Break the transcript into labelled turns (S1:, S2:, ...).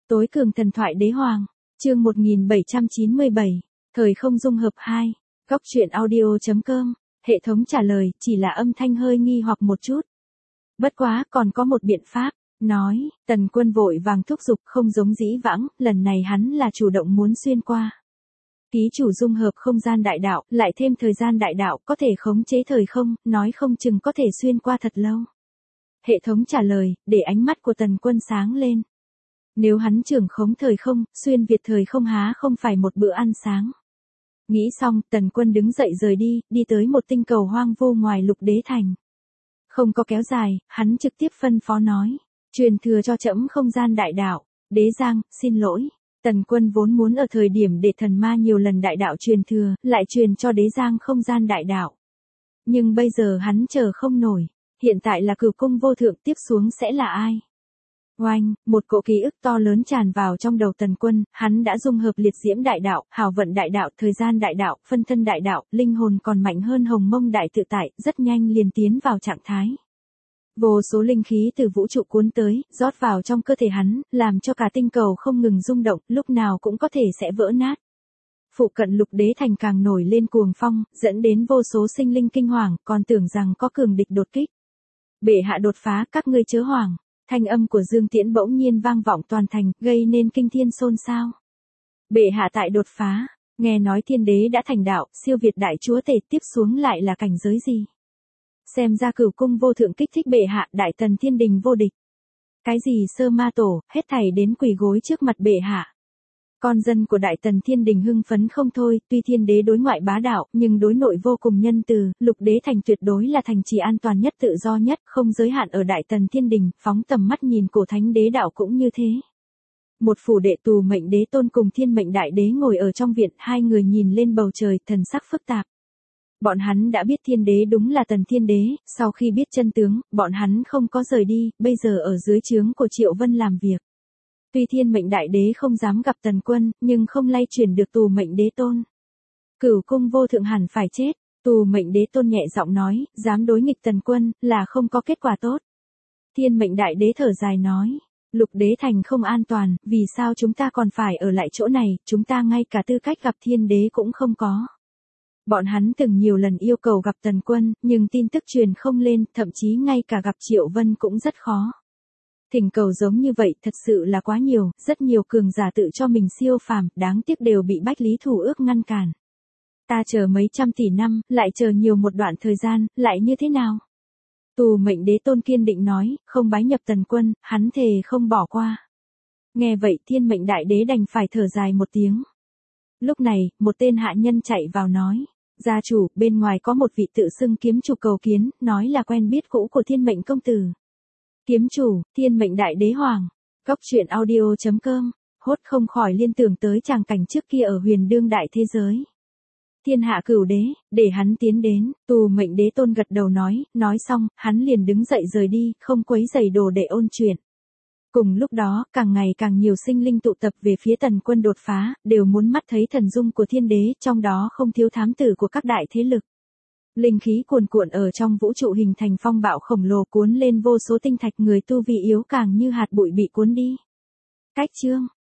S1: Tối cường thần thoại đế hoàng, chương 1797, thời không dung hợp 2, góc truyện audio.com, hệ thống trả lời, chỉ là âm thanh hơi nghi hoặc một chút. Bất quá, còn có một biện pháp, nói, Tần Quân vội vàng thúc giục không giống dĩ vãng, lần này hắn là chủ động muốn xuyên qua. Ký chủ dung hợp không gian đại đạo, lại thêm thời gian đại đạo, có thể khống chế thời không, nói không chừng có thể xuyên qua thật lâu. Hệ thống trả lời, để ánh mắt của Tần Quân sáng lên. Nếu hắn trưởng khống thời không, xuyên việt thời không há không phải một bữa ăn sáng. Nghĩ xong, Tần Quân đứng dậy rời đi, đi tới một tinh cầu hoang vô ngoài Lục Đế Thành. Không có kéo dài, hắn trực tiếp phân phó nói, truyền thừa cho trẫm không gian đại đạo. Đế Giang, xin lỗi. Tần Quân vốn muốn ở thời điểm để thần ma nhiều lần đại đạo truyền thừa, lại truyền cho Đế Giang không gian đại đạo. Nhưng bây giờ hắn chờ không nổi, hiện tại là Cửu Cung vô thượng, tiếp xuống sẽ là ai? Oanh, một cỗ ký ức to lớn tràn vào trong đầu Tần Quân, hắn đã dung hợp liệt diễm đại đạo, hào vận đại đạo, thời gian đại đạo, phân thân đại đạo, linh hồn còn mạnh hơn hồng mông đại tự tại, rất nhanh liền tiến vào trạng thái. Vô số linh khí từ vũ trụ cuốn tới, rót vào trong cơ thể hắn, làm cho cả tinh cầu không ngừng rung động, lúc nào cũng có thể sẽ vỡ nát. Phụ cận Lục Đế Thành càng nổi lên cuồng phong, dẫn đến vô số sinh linh kinh hoàng, còn tưởng rằng có cường địch đột kích. Bệ hạ đột phá, các ngươi chớ hoảng. Thanh âm của Dương Tiễn bỗng nhiên vang vọng toàn thành, gây nên kinh thiên xôn xao. Bệ hạ tại đột phá, nghe nói thiên đế đã thành đạo, siêu việt đại chúa tể, tiếp xuống lại là cảnh giới gì? Xem ra Cửu Cung vô thượng kích thích bệ hạ, đại tần thiên đình vô địch. Cái gì sơ ma tổ, hết thảy đến quỳ gối trước mặt bệ hạ. Con dân của đại tần thiên đình hưng phấn không thôi, tuy thiên đế đối ngoại bá đạo, nhưng đối nội vô cùng nhân từ, Lục Đế Thành tuyệt đối là thành trì an toàn nhất, tự do nhất, không giới hạn ở đại tần thiên đình, phóng tầm mắt nhìn cổ thánh đế đạo cũng như thế. Một phủ đệ tù mệnh đế tôn cùng thiên mệnh đại đế ngồi ở trong viện, hai người nhìn lên bầu trời, thần sắc phức tạp. Bọn hắn đã biết thiên đế đúng là tần thiên đế, sau khi biết chân tướng, bọn hắn không có rời đi, bây giờ ở dưới trướng của Triệu Vân làm việc. Tuy thiên mệnh đại đế không dám gặp Tần Quân, nhưng không lay chuyển được tù mệnh đế tôn. Cửu Cung vô thượng hẳn phải chết, tù mệnh đế tôn nhẹ giọng nói, dám đối nghịch Tần Quân, là không có kết quả tốt. Thiên mệnh đại đế thở dài nói, Lục Đế Thành không an toàn, vì sao chúng ta còn phải ở lại chỗ này, chúng ta ngay cả tư cách gặp thiên đế cũng không có. Bọn hắn từng nhiều lần yêu cầu gặp Tần Quân, nhưng tin tức truyền không lên, thậm chí ngay cả gặp Triệu Vân cũng rất khó. Thỉnh cầu giống như vậy thật sự là quá nhiều, rất nhiều cường giả tự cho mình siêu phàm, đáng tiếc đều bị Bách Lý Thủ Ước ngăn cản. Ta chờ mấy trăm tỷ năm, lại chờ nhiều một đoạn thời gian, lại như thế nào? Tù mệnh đế tôn kiên định nói, không bái nhập Tần Quân, hắn thề không bỏ qua. Nghe vậy thiên mệnh đại đế đành phải thở dài một tiếng. Lúc này, một tên hạ nhân chạy vào nói, gia chủ, bên ngoài có một vị tự xưng kiếm chủ cầu kiến, nói là quen biết cũ của thiên mệnh công tử. Kiếm chủ, thiên mệnh đại đế hoàng, góc truyện audio.com, hốt không khỏi liên tưởng tới tràng cảnh trước kia ở huyền đương đại thế giới. Thiên hạ cửu đế, để hắn tiến đến, tù mệnh đế tôn gật đầu nói xong, hắn liền đứng dậy rời đi, không quấy rầy đồ để ôn chuyện. Cùng lúc đó, càng ngày càng nhiều sinh linh tụ tập về phía Tần Quân đột phá, đều muốn mắt thấy thần dung của thiên đế, trong đó không thiếu thám tử của các đại thế lực. Linh khí cuồn cuộn ở trong vũ trụ hình thành phong bạo khổng lồ cuốn lên vô số tinh thạch, người tu vi yếu càng như hạt bụi bị cuốn đi. Cách chương